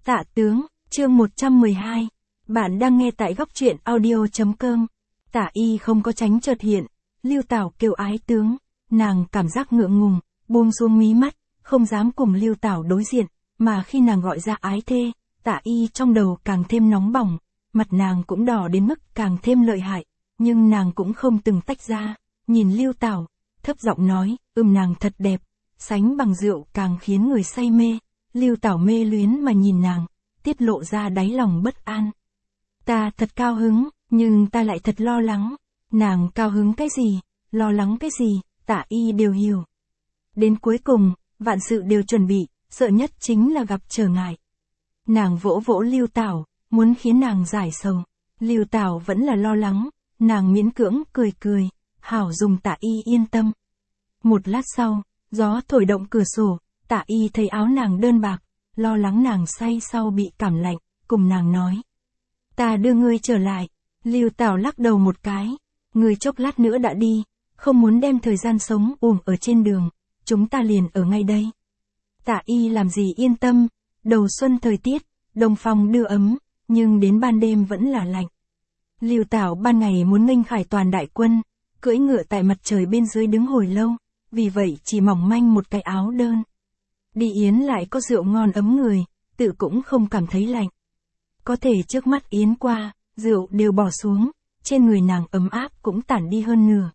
Tạ tướng, chương 112. Bạn đang nghe tại góc truyện audio.com. Tạ Y không có tránh chợt hiện. Lưu Tảo kêu ái tướng. Nàng cảm giác ngượng ngùng, buông xuống mí mắt, không dám cùng Lưu Tảo đối diện. Mà khi nàng gọi ra ái thê, Tạ Y trong đầu càng thêm nóng bỏng. Mặt nàng cũng đỏ đến mức càng thêm lợi hại. Nhưng nàng cũng không từng tách ra. Nhìn Lưu Tảo, thấp giọng nói, nàng thật đẹp. Sánh bằng rượu càng khiến người say mê. Lưu Tảo mê luyến mà nhìn nàng, tiết lộ ra đáy lòng bất an. Ta thật cao hứng, nhưng ta lại thật lo lắng. Nàng cao hứng cái gì, lo lắng cái gì, Tạ Y đều hiểu. Đến cuối cùng, vạn sự đều chuẩn bị, sợ nhất chính là gặp trở ngại. Nàng vỗ vỗ Lưu Tảo, muốn khiến nàng giải sầu. Lưu Tảo vẫn là lo lắng, nàng miễn cưỡng cười cười, hảo dùng Tạ Y yên tâm. Một lát sau, gió thổi động cửa sổ, Tạ Y thấy áo nàng đơn bạc, lo lắng nàng say sau bị cảm lạnh, cùng nàng nói. Ta đưa ngươi trở lại. Lưu Tảo lắc đầu một cái. Ngươi chốc lát nữa đã đi, không muốn đem thời gian sống ở trên đường, chúng ta liền ở ngay đây. Tạ Y làm gì yên tâm, đầu xuân thời tiết, đông phong đưa ấm, nhưng đến ban đêm vẫn là lạnh. Lưu Tảo ban ngày muốn nghênh khải toàn đại quân, cưỡi ngựa tại mặt trời bên dưới đứng hồi lâu, vì vậy chỉ mỏng manh một cái áo đơn. Đi yến lại có rượu ngon ấm người, tự cũng không cảm thấy lạnh. Có thể trước mắt yến qua, rượu đều bỏ xuống, trên người nàng ấm áp cũng tản đi hơn nửa.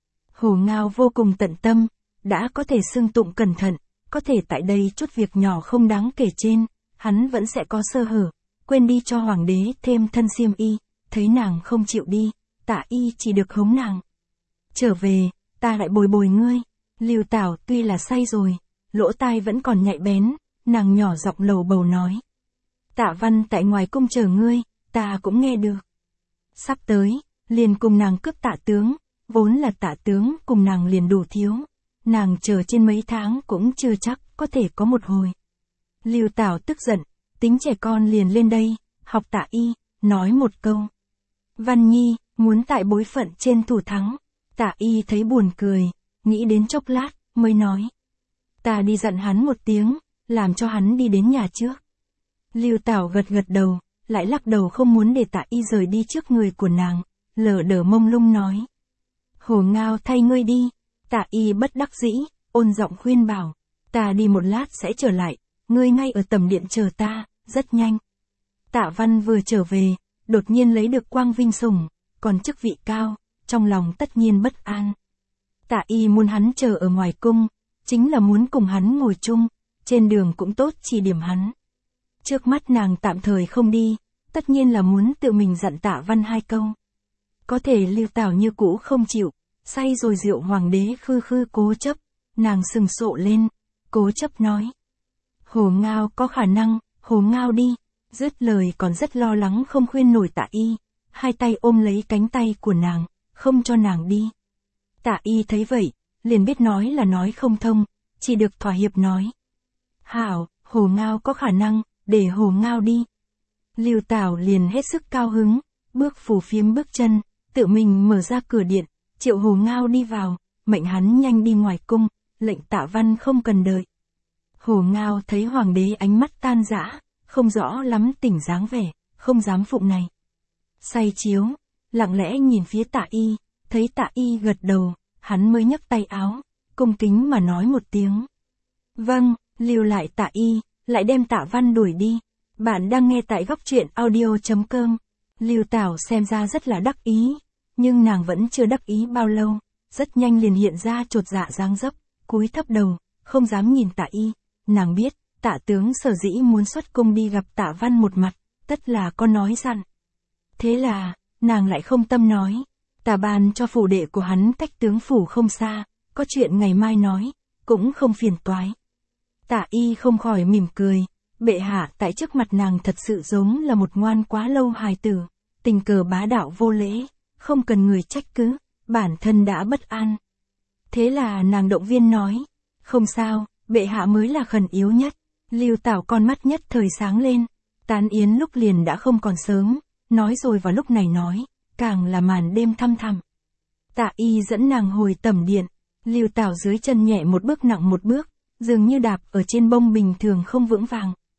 Hồ Ngao vô cùng tận tâm, đã có thể xưng tụng cẩn thận, có thể tại đây chút việc nhỏ không đáng kể trên, hắn vẫn sẽ có sơ hở, quên đi cho hoàng đế thêm thân xiêm y, thấy nàng không chịu đi, Tạ Y chỉ được hống nàng. Trở về, ta lại bồi bồi ngươi. Lưu Tảo tuy là say rồi, lỗ tai vẫn còn nhạy bén, nàng nhỏ giọng lầu bầu nói. Tạ Văn tại ngoài cung chờ ngươi, ta cũng nghe được. Sắp tới, liền cùng nàng cướp Tạ tướng, vốn là Tạ tướng cùng nàng liền đủ thiếu. Nàng chờ trên mấy tháng cũng chưa chắc có thể có một hồi. Lưu Tảo tức giận, tính trẻ con liền lên đây, học Tạ Y, nói một câu. Văn Nhi, muốn tại bối phận trên thủ thắng. Tạ Y thấy buồn cười, nghĩ đến chốc lát, mới nói. Ta đi dặn hắn một tiếng, làm cho hắn đi đến nhà trước. Lưu Tảo gật gật đầu, lại lắc đầu không muốn để Tạ Y rời đi trước người của nàng, lờ đờ mông lung nói. Hồ Ngao thay ngươi đi. Tạ Y bất đắc dĩ, ôn giọng khuyên bảo. Ta đi một lát sẽ trở lại, ngươi ngay ở tầm điện chờ ta, rất nhanh. Tạ Văn vừa trở về, đột nhiên lấy được quang vinh sủng, còn chức vị cao, trong lòng tất nhiên bất an. Tạ Y muốn hắn chờ ở ngoài cung, chính là muốn cùng hắn ngồi chung, trên đường cũng tốt chỉ điểm hắn. Trước mắt nàng tạm thời không đi, tất nhiên là muốn tự mình dặn Tạ Văn hai câu. Có thể Lưu Tảo như cũ không chịu, say rồi rượu hoàng đế khư khư cố chấp, nàng sừng sộ lên, cố chấp nói. Hồ Ngao có khả năng, Hồ Ngao đi, dứt lời còn rất lo lắng không khuyên nổi Tạ Y, hai tay ôm lấy cánh tay của nàng, không cho nàng đi. Tạ Y thấy vậy, liền biết nói là nói không thông, chỉ được thỏa hiệp nói. Hảo, Hồ Ngao có khả năng, để Hồ Ngao đi. Lưu Tảo liền hết sức cao hứng, bước phù phiếm bước chân, tự mình mở ra cửa điện, triệu Hồ Ngao đi vào, mệnh hắn nhanh đi ngoài cung, lệnh Tạ Văn không cần đợi. Hồ Ngao thấy hoàng đế ánh mắt tan rã, không rõ lắm tỉnh dáng vẻ, không dám phụng này. Say chiếu, lặng lẽ nhìn phía Tạ Y, thấy Tạ Y gật đầu, hắn mới nhấc tay áo, cung kính mà nói một tiếng. Vâng, lưu lại Tạ Y, lại đem Tạ Văn đuổi đi. Bạn đang nghe tại góc truyện audio.com. Lưu Tảo xem ra rất là đắc ý, nhưng nàng vẫn chưa đắc ý bao lâu, rất nhanh liền hiện ra chột dạ dáng dấp, cúi thấp đầu, không dám nhìn Tạ Y. Nàng biết, Tạ tướng sở dĩ muốn xuất cung đi gặp Tạ Văn một mặt, tất là có nói dặn. Thế là, nàng lại không tâm nói. Ta ban cho phủ đệ của hắn cách tướng phủ không xa, có chuyện ngày mai nói, cũng không phiền toái. Tạ Y không khỏi mỉm cười, bệ hạ tại trước mặt nàng thật sự giống là một ngoan quá lâu hài tử, tình cờ bá đạo vô lễ, không cần người trách cứ, bản thân đã bất an. Thế là nàng động viên nói, không sao, bệ hạ mới là khẩn yếu nhất. Lưu Tảo con mắt nhất thời sáng lên, tán yến lúc liền đã không còn sớm, nói rồi vào lúc này nói, càng là màn đêm thăm thẳm. Tạ Y dẫn nàng hồi tẩm điện, Lưu Tảo dưới chân nhẹ một bước nặng một bước, dường như đạp ở trên bông bình thường không vững vàng.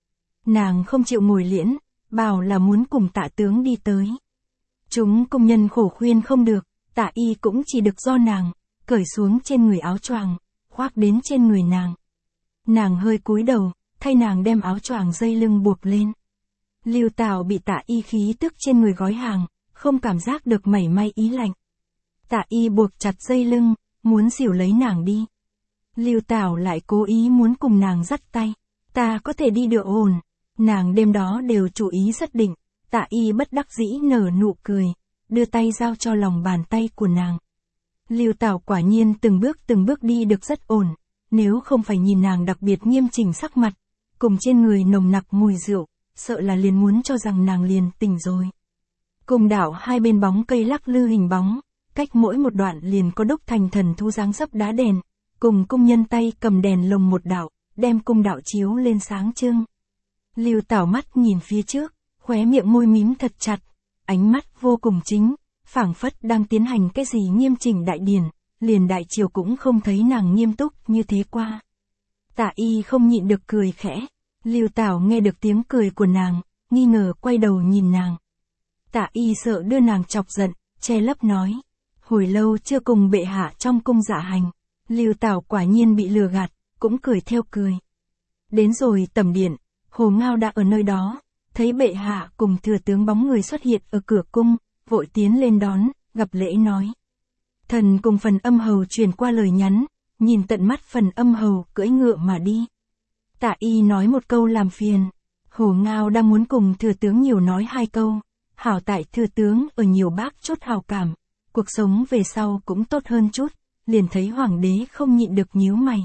Nàng không chịu ngồi liễn, bảo là muốn cùng Tạ tướng đi tới. Chúng công nhân khổ khuyên không được, Tạ y cũng chỉ được do nàng, cởi xuống trên người áo choàng, khoác đến trên người nàng. Nàng hơi cúi đầu, thay nàng đem áo choàng dây lưng buộc lên. Lưu Tảo bị Tạ y khí tức trên người gói hàng, không cảm giác được mảy may ý lạnh. Tạ y buộc chặt dây lưng, muốn dìu lấy nàng đi. Lưu Tảo lại cố ý muốn cùng nàng dắt tay. Ta có thể đi được ổn. Nàng đêm đó đều chú ý rất định. Tạ y bất đắc dĩ nở nụ cười, đưa tay giao cho lòng bàn tay của nàng. Lưu Tảo quả nhiên từng bước đi được rất ổn. Nếu không phải nhìn nàng đặc biệt nghiêm chỉnh sắc mặt, cùng trên người nồng nặc mùi rượu, sợ là liền muốn cho rằng nàng liền tỉnh rồi. Cùng đảo hai bên bóng cây lắc lư hình bóng, cách mỗi một đoạn liền có đúc thành thần thú dáng dấp đá đèn, cùng công nhân tay cầm đèn lồng một đạo, đem cung đạo chiếu lên sáng trưng. Lưu Tảo mắt nhìn phía trước, khóe miệng môi mím thật chặt, ánh mắt vô cùng chính, phảng phất đang tiến hành cái gì nghiêm chỉnh đại điển, liền đại triều cũng không thấy nàng nghiêm túc như thế qua. Tạ y không nhịn được cười khẽ, Lưu Tảo nghe được tiếng cười của nàng, nghi ngờ quay đầu nhìn nàng. Tạ y sợ đưa nàng chọc giận, che lấp nói, hồi lâu chưa cùng bệ hạ trong cung dạ hành. Lưu Tảo quả nhiên bị lừa gạt, cũng cười theo cười. Đến rồi tẩm điện, Hồ Ngao đã ở nơi đó, thấy bệ hạ cùng thừa tướng bóng người xuất hiện ở cửa cung, vội tiến lên đón, gặp lễ nói. Thần cùng Phần Âm Hầu truyền qua lời nhắn, nhìn tận mắt Phần Âm Hầu cưỡi ngựa mà đi. Tạ y nói một câu làm phiền. Hồ Ngao đang muốn cùng thừa tướng nhiều nói hai câu, hảo tại thừa tướng ở nhiều bác chút hào cảm, cuộc sống về sau cũng tốt hơn chút, liền thấy hoàng đế không nhịn được nhíu mày.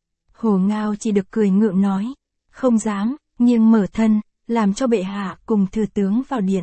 Hồ Ngao chỉ được cười ngượng nói, không dám, nghiêng mở thân, làm cho bệ hạ cùng thừa tướng vào điện.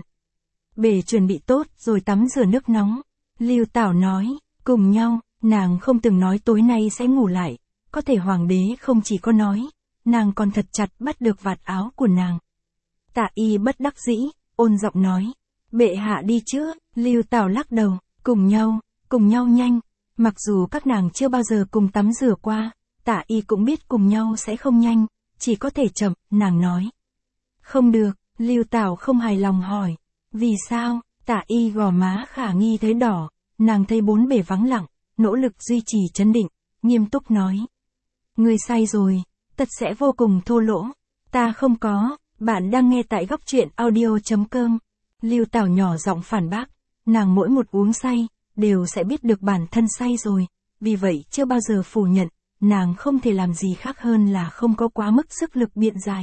Bề chuẩn bị tốt rồi tắm rửa nước nóng. Lưu Tảo nói, cùng nhau, nàng không từng nói tối nay sẽ ngủ lại, có thể hoàng đế không chỉ có nói, nàng còn thật chặt bắt được vạt áo của nàng. Tạ y bất đắc dĩ, ôn giọng nói, bệ hạ đi trước. Lưu Tảo lắc đầu, cùng nhau nhanh. Mặc dù các nàng chưa bao giờ cùng tắm rửa qua, Tạ y cũng biết cùng nhau sẽ không nhanh, chỉ có thể chậm, nàng nói. Không được, Lưu Tảo không hài lòng hỏi. Vì sao? Tạ y gò má khả nghi thấy đỏ, nàng thấy bốn bề vắng lặng, nỗ lực duy trì trấn định, nghiêm túc nói. Ngươi say rồi, tất sẽ vô cùng thô lỗ. Ta không có, bạn đang nghe tại góc truyện audio.com. Lưu Tảo nhỏ giọng phản bác, nàng mỗi một uống say, đều sẽ biết được bản thân say rồi, vì vậy chưa bao giờ phủ nhận, nàng không thể làm gì khác hơn là không có quá mức sức lực biện giải.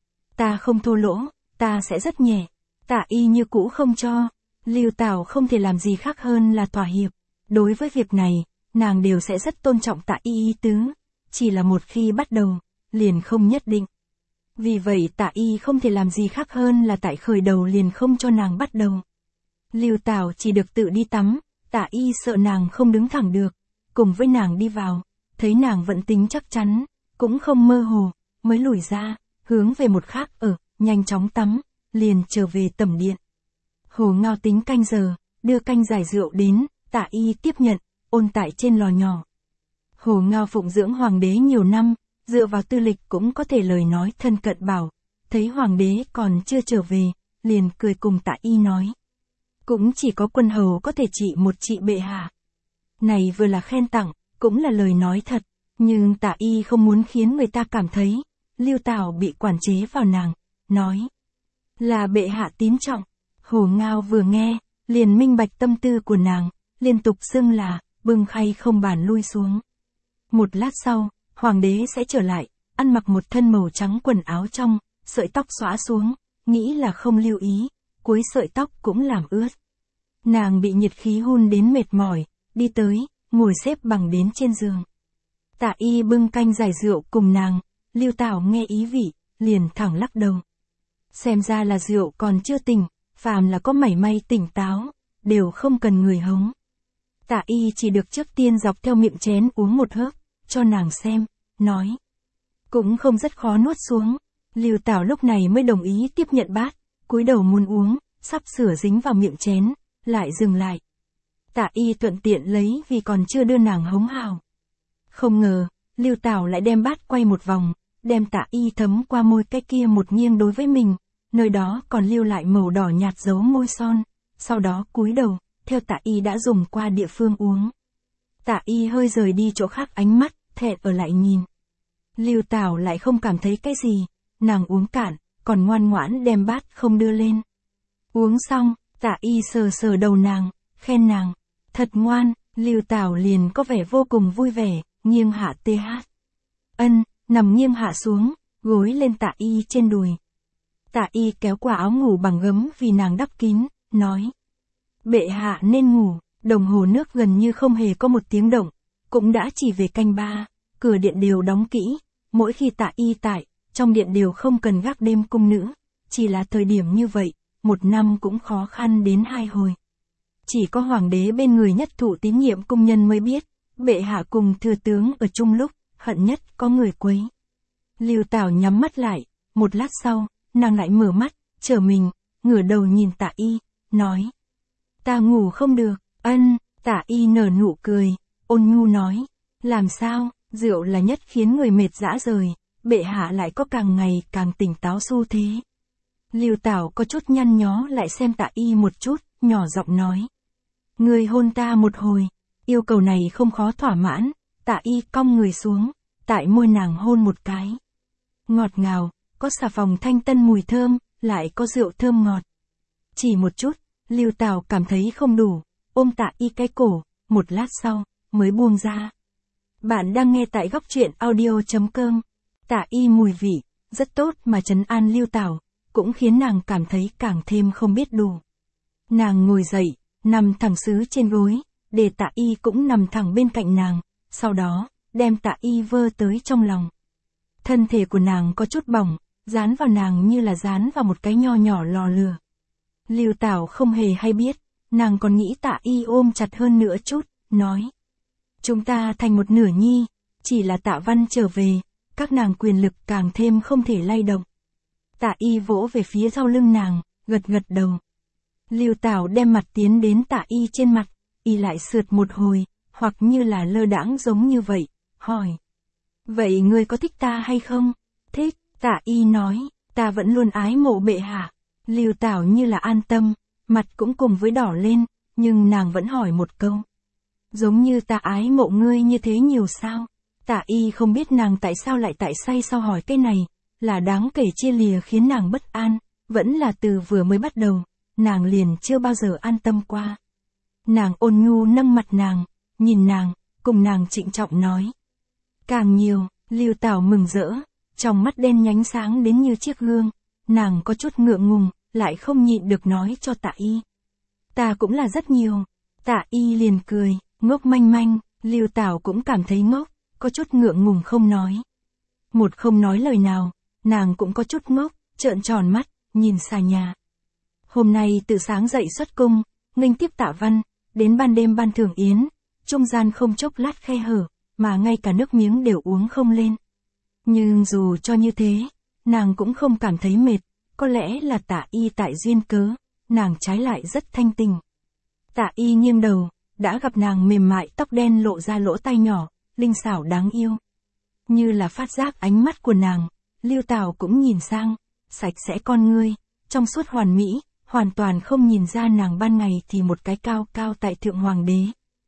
Ta không thô lỗ, ta sẽ rất nhẹ. Tạ y như cũ không cho. Lưu Tảo không thể làm gì khác hơn là thỏa hiệp. Đối với việc này, nàng đều sẽ rất tôn trọng Tạ y ý tứ, chỉ là một khi bắt đầu, liền không nhất định. Vì vậy Tạ y không thể làm gì khác hơn là tại khởi đầu liền không cho nàng bắt đầu. Lưu Tảo chỉ được tự đi tắm, Tạ y sợ nàng không đứng thẳng được, cùng với nàng đi vào, thấy nàng vẫn tính chắc chắn, cũng không mơ hồ, mới lùi ra, hướng về một khác nhanh chóng tắm, liền trở về tẩm điện. Hồ Ngao tính canh giờ, đưa canh giải rượu đến, Tạ y tiếp nhận, ôn tại trên lò nhỏ. Hồ Ngao phụng dưỡng hoàng đế nhiều năm, dựa vào tư lịch cũng có thể lời nói thân cận bảo, thấy hoàng đế còn chưa trở về, liền cười cùng Tạ y nói. Cũng chỉ có quân hầu có thể trị một trị bệ hạ. Này vừa là khen tặng, cũng là lời nói thật, nhưng Tạ y không muốn khiến người ta cảm thấy, Lưu Tảo bị quản chế vào nàng, nói. Là bệ hạ tín trọng. Hồ Ngao vừa nghe, liền minh bạch tâm tư của nàng, liên tục xưng là, bưng khay không bàn lui xuống. Một lát sau, hoàng đế sẽ trở lại, ăn mặc một thân màu trắng quần áo trong, sợi tóc xõa xuống, nghĩ là không lưu ý, cuối sợi tóc cũng làm ướt. Nàng bị nhiệt khí hun đến mệt mỏi, đi tới, ngồi xếp bằng đến trên giường. Tạ y bưng canh giải rượu cùng nàng, Lưu Tảo nghe ý vị, liền thẳng lắc đầu. Xem ra là rượu còn chưa tỉnh, phàm là có mảy may tỉnh táo, đều không cần người hống. Tạ y chỉ được trước tiên dọc theo miệng chén uống một hớp, cho nàng xem, nói. Cũng không rất khó nuốt xuống. Lưu Tảo lúc này mới đồng ý tiếp nhận bát, cúi đầu muốn uống, sắp sửa dính vào miệng chén, lại dừng lại. Tạ y thuận tiện lấy vì còn chưa đưa nàng hống hào. Không ngờ, Lưu Tảo lại đem bát quay một vòng, đem tạ y thấm qua môi cái kia một nghiêng đối với mình, nơi đó còn lưu lại màu đỏ nhạt dấu môi son, sau đó cúi đầu, theo tạ y đã dùng qua địa phương uống. Tạ y hơi rời đi chỗ khác ánh mắt, thẹn ở lại nhìn. Lưu Tảo lại không cảm thấy cái gì, nàng uống cạn, còn ngoan ngoãn đem bát không đưa lên. Uống xong, tạ y sờ sờ đầu nàng, khen nàng, thật ngoan, Lưu Tảo liền có vẻ vô cùng vui vẻ, nghiêng hạ TH. Nằm nghiêng hạ xuống, gối lên tạ y trên đùi. Tạ y kéo qua áo ngủ bằng gấm vì nàng đắp kín, nói. Bệ hạ nên ngủ, đồng hồ nước gần như không hề có một tiếng động, cũng đã chỉ về canh 3, cửa điện đều đóng kỹ, mỗi khi tạ y tại, trong điện đều không cần gác đêm cung nữ, chỉ là thời điểm như vậy, một năm cũng khó khăn đến 2 hồi. Chỉ có hoàng đế bên người nhất thụ tín nhiệm cung nhân mới biết, bệ hạ cùng thừa tướng ở chung lúc, hận nhất có người quấy. Lưu Tảo nhắm mắt lại, một lát sau, nàng lại mở mắt, trở mình, ngửa đầu nhìn tạ y, nói. Ta ngủ không được, tạ y nở nụ cười, ôn nhu nói. Làm sao, rượu là nhất khiến người mệt dã rời, bệ hạ lại có càng ngày càng tỉnh táo xu thế. Lưu Tảo có chút nhăn nhó lại xem tạ y một chút, nhỏ giọng nói. Người hôn ta một hồi, yêu cầu này không khó thỏa mãn, tạ y cong người xuống, tại môi nàng hôn một cái. Ngọt ngào, có xà phòng thanh tân mùi thơm, lại có rượu thơm ngọt. Chỉ một chút, Lưu Tảo cảm thấy không đủ, ôm tạ y cái cổ, một lát sau, mới buông ra. Bạn đang nghe tại góc truyện audio.com. Tạ y mùi vị, rất tốt mà trấn an Lưu Tảo, cũng khiến nàng cảm thấy càng thêm không biết đủ. Nàng ngồi dậy, nằm thẳng xứ trên gối, để tạ y cũng nằm thẳng bên cạnh nàng, sau đó, đem tạ y vơ tới trong lòng. Thân thể của nàng có chút bỏng, dán vào nàng như là dán vào một cái nho nhỏ lò lửa. Lưu Tảo không hề hay biết, nàng còn nghĩ tạ y ôm chặt hơn nữa chút, nói. Chúng ta thành một nửa nhi, chỉ là Tạ Văn trở về, các nàng quyền lực càng thêm không thể lay động. Tạ y vỗ về phía sau lưng nàng, gật gật đầu. Lưu Tảo đem mặt tiến đến tạ y trên mặt, y lại sượt một hồi, hoặc như là lơ đãng giống như vậy, hỏi. Vậy ngươi có thích ta hay không? Thích, tạ y nói, ta vẫn luôn ái mộ bệ hạ. Lưu Tảo như là an tâm, mặt cũng cùng với đỏ lên, nhưng nàng vẫn hỏi một câu. Giống như ta ái mộ ngươi như thế nhiều sao? Tạ y không biết nàng tại sao lại tại say sau hỏi cái này, là đáng kể chia lìa khiến nàng bất an, vẫn là từ vừa mới bắt đầu, nàng liền chưa bao giờ an tâm qua. Nàng ôn nhu nâng mặt nàng, nhìn nàng, cùng nàng trịnh trọng nói. Càng nhiều, Lưu Tảo mừng rỡ, trong mắt đen nhánh sáng đến như chiếc gương, nàng có chút ngượng ngùng, lại không nhịn được nói cho tạ y. Ta cũng là rất nhiều. Tạ y liền cười, ngốc manh manh, Lưu Tảo cũng cảm thấy ngốc, có chút ngượng ngùng không nói. Một không nói lời nào, nàng cũng có chút ngốc, trợn tròn mắt, nhìn xà nhà. Hôm nay từ sáng dậy xuất cung, nghênh tiếp Tạ Văn, đến ban đêm ban thưởng yến, trung gian không chốc lát khe hở, mà ngay cả nước miếng đều uống không lên. Nhưng dù cho như thế, nàng cũng không cảm thấy mệt, có lẽ là tạ y tại duyên cớ, nàng trái lại rất thanh tình. Tạ y nghiêng đầu, đã gặp nàng mềm mại tóc đen lộ ra lỗ tai nhỏ, linh xảo đáng yêu. Như là phát giác ánh mắt của nàng, Lưu Tảo cũng nhìn sang, sạch sẽ con ngươi, trong suốt hoàn mỹ, hoàn toàn không nhìn ra nàng ban ngày thì một cái cao cao tại thượng hoàng đế.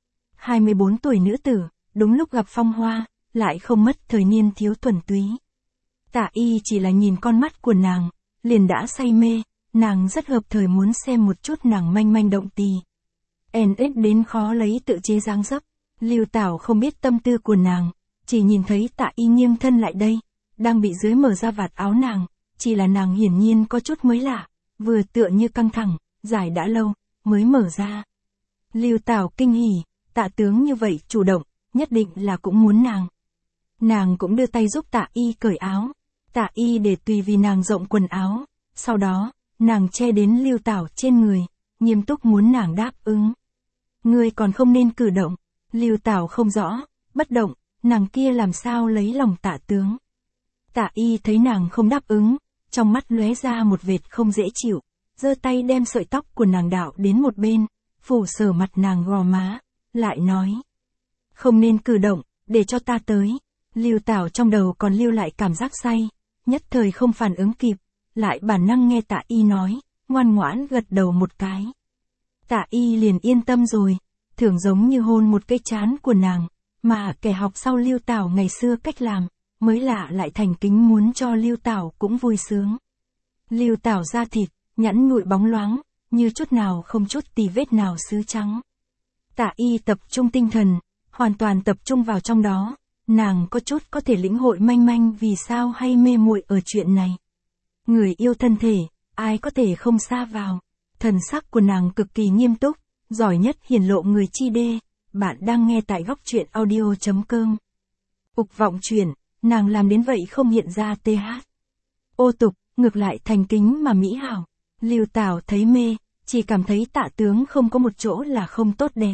24 tuổi nữ tử, đúng lúc gặp phong hoa, lại không mất thời niên thiếu thuần túy. Tạ y chỉ là nhìn con mắt của nàng, liền đã say mê, nàng rất hợp thời muốn xem một chút nàng manh manh động tì. NX đến khó lấy tự chế dáng dấp, Lưu Tảo không biết tâm tư của nàng, chỉ nhìn thấy tạ y nghiêng thân lại đây, đang bị dưới mở ra vạt áo nàng, chỉ là nàng hiển nhiên có chút mới lạ, vừa tựa như căng thẳng, giải đã lâu, mới mở ra. Lưu Tảo kinh hỉ, Tạ tướng như vậy chủ động, nhất định là cũng muốn nàng. Nàng cũng đưa tay giúp tạ y cởi áo, tạ y để tùy vì nàng rộng quần áo, sau đó, nàng che đến Lưu Tảo trên người, nghiêm túc muốn nàng đáp ứng. Ngươi còn không nên cử động, Lưu Tảo không rõ, bất động, nàng kia làm sao lấy lòng Tạ tướng. Tạ y thấy nàng không đáp ứng, trong mắt lóe ra một vệt không dễ chịu, giơ tay đem sợi tóc của nàng đạo đến một bên, phủ sờ mặt nàng gò má, lại nói. Không nên cử động, để cho ta tới. Lưu Tảo trong đầu còn lưu lại cảm giác say, nhất thời không phản ứng kịp, lại bản năng nghe Tạ Y nói, ngoan ngoãn gật đầu một cái. Tạ Y liền yên tâm rồi, thường giống như hôn một cái trán của nàng, mà kẻ học sau Lưu Tảo ngày xưa cách làm, mới lạ lại thành kính muốn cho Lưu Tảo cũng vui sướng. Lưu Tảo da thịt, nhẵn nhụi bóng loáng, như chút nào không chút tì vết nào sứ trắng. Tạ Y tập trung tinh thần, hoàn toàn tập trung vào trong đó, nàng có chút có thể lĩnh hội manh manh vì sao hay mê muội ở chuyện này. Người yêu thân thể, ai có thể không sa vào. Thần sắc của nàng cực kỳ nghiêm túc, giỏi nhất hiển lộ người chi đê. Bạn đang nghe tại góc truyện audio.com. Ục vọng chuyển, nàng làm đến vậy không hiện ra th. Ô tục, ngược lại thành kính mà mỹ hảo. Lưu Tảo thấy mê, chỉ cảm thấy Tạ tướng không có một chỗ là không tốt đẹp.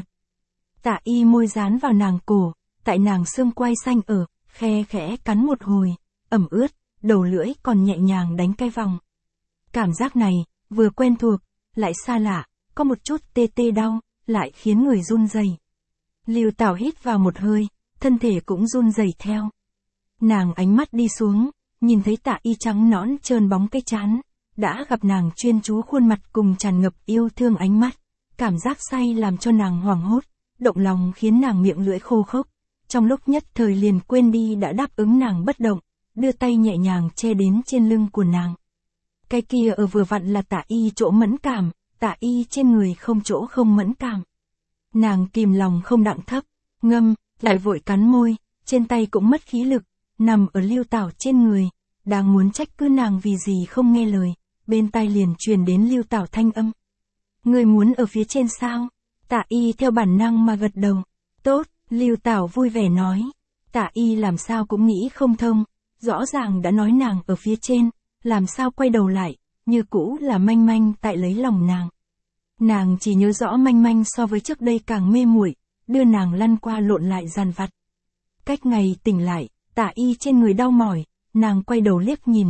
Tạ Y môi dán vào nàng cổ, tại nàng xương quai xanh ở, khe khẽ cắn một hồi, ẩm ướt, đầu lưỡi còn nhẹ nhàng đánh cái vòng. Cảm giác này, vừa quen thuộc, lại xa lạ, có một chút tê tê đau, lại khiến người run rẩy. Lưu Tảo hít vào một hơi, thân thể cũng run rẩy theo. Nàng ánh mắt đi xuống, nhìn thấy Tạ Y trắng nõn trơn bóng cái trán, đã gặp nàng chuyên chú khuôn mặt cùng tràn ngập yêu thương ánh mắt, cảm giác say làm cho nàng hoảng hốt, động lòng khiến nàng miệng lưỡi khô khốc, trong lúc nhất thời liền quên đi đã đáp ứng nàng bất động, đưa tay nhẹ nhàng che đến trên lưng của nàng. Cái kia ở vừa vặn là Tạ Y chỗ mẫn cảm, Tạ Y trên người không chỗ không mẫn cảm. Nàng kìm lòng không đặng thấp, ngâm, lại vội cắn môi, trên tay cũng mất khí lực, nằm ở Lưu Tảo trên người, đang muốn trách cứ nàng vì gì không nghe lời, bên tai liền truyền đến Lưu Tảo thanh âm. Người muốn ở phía trên sao? Tạ Y theo bản năng mà gật đầu. Tốt, Lưu Tảo vui vẻ nói. Tạ Y làm sao cũng nghĩ không thông, rõ ràng đã nói nàng ở phía trên, làm sao quay đầu lại, như cũ là manh manh tại lấy lòng nàng. Nàng chỉ nhớ rõ manh manh so với trước đây càng mê muội, đưa nàng lăn qua lộn lại dằn vặt. Cách ngày tỉnh lại, Tạ Y trên người đau mỏi, nàng quay đầu liếc nhìn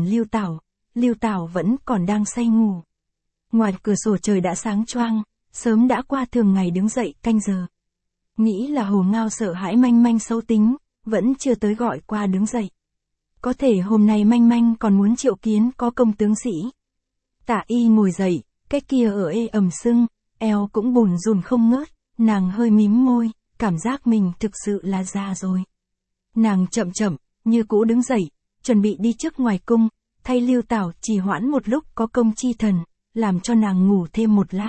Lưu Tảo vẫn còn đang say ngủ. Ngoài cửa sổ trời đã sáng choang, sớm đã qua thường ngày đứng dậy canh giờ. Nghĩ là Hồ Ngao sợ hãi manh manh xấu tính, vẫn chưa tới gọi qua đứng dậy. Có thể hôm nay manh manh còn muốn triệu kiến có công tướng sĩ. Tạ Y ngồi dậy, cái kia ở ê ẩm sưng, eo cũng bùn rùn không ngớt, nàng hơi mím môi, cảm giác mình thực sự là già rồi. Nàng chậm chậm, như cũ đứng dậy, chuẩn bị đi trước ngoài cung, thay Lưu Tảo trì hoãn một lúc có công chi thần, làm cho nàng ngủ thêm một lát.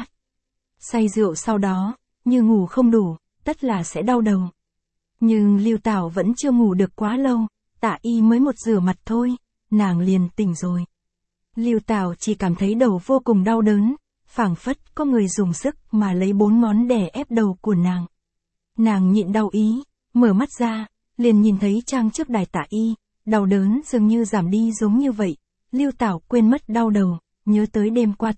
Say rượu sau đó, như ngủ không đủ, tất là sẽ đau đầu. Nhưng Lưu Tảo vẫn chưa ngủ được quá lâu, Tạ Y mới một rửa mặt thôi, nàng liền tỉnh rồi. Lưu Tảo chỉ cảm thấy đầu vô cùng đau đớn, phảng phất có người dùng sức mà lấy 4 ngón đè ép đầu của nàng. Nàng nhịn đau ý, mở mắt ra, liền nhìn thấy trang trước đài Tạ Y, đau đớn dường như giảm đi giống như vậy. Lưu Tảo quên mất đau đầu, nhớ tới đêm qua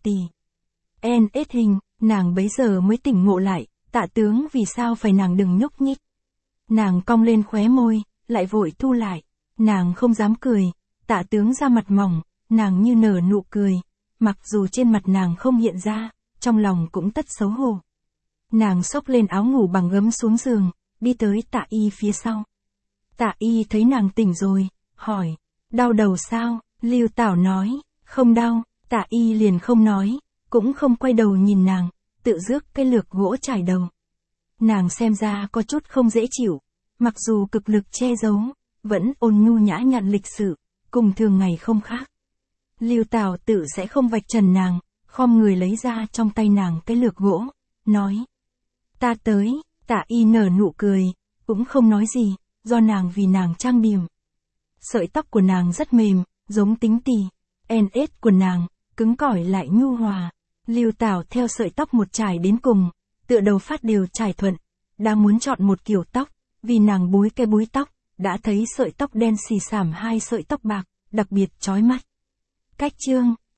NS hình, nàng bấy giờ mới tỉnh ngộ lại, Tạ tướng vì sao phải nàng đừng nhúc nhích. Nàng cong lên khóe môi, lại vội thu lại, nàng không dám cười, Tạ tướng ra mặt mỏng, nàng như nở nụ cười, mặc dù trên mặt nàng không hiện ra, trong lòng cũng tất xấu hổ. Nàng xốc lên áo ngủ bằng gấm xuống giường, đi tới Tạ Y phía sau. Tạ Y thấy nàng tỉnh rồi, hỏi, đau đầu sao? Lưu Tảo nói, không đau. Tạ Y liền không nói, cũng không quay đầu nhìn nàng, tự rước cái lược gỗ trải đầu. Nàng xem ra có chút không dễ chịu, mặc dù cực lực che giấu, vẫn ôn nhu nhã nhặn lịch sự, cùng thường ngày không khác. Lưu Tảo tự sẽ không vạch trần nàng, khom người lấy ra trong tay nàng cái lược gỗ, nói. Ta tới. Tạ Y nở nụ cười, cũng không nói gì, do nàng vì nàng trang điểm. Sợi tóc của nàng rất mềm, giống tính tỳ. NS của nàng, cứng cỏi lại nhu hòa. Lưu Tảo theo sợi tóc một trải đến cùng, tựa đầu phát đều trải thuận, đang muốn chọn một kiểu tóc, vì nàng búi cái búi tóc, đã thấy sợi tóc đen xì xảm hai sợi tóc bạc, đặc biệt chói mắt. Cách chương,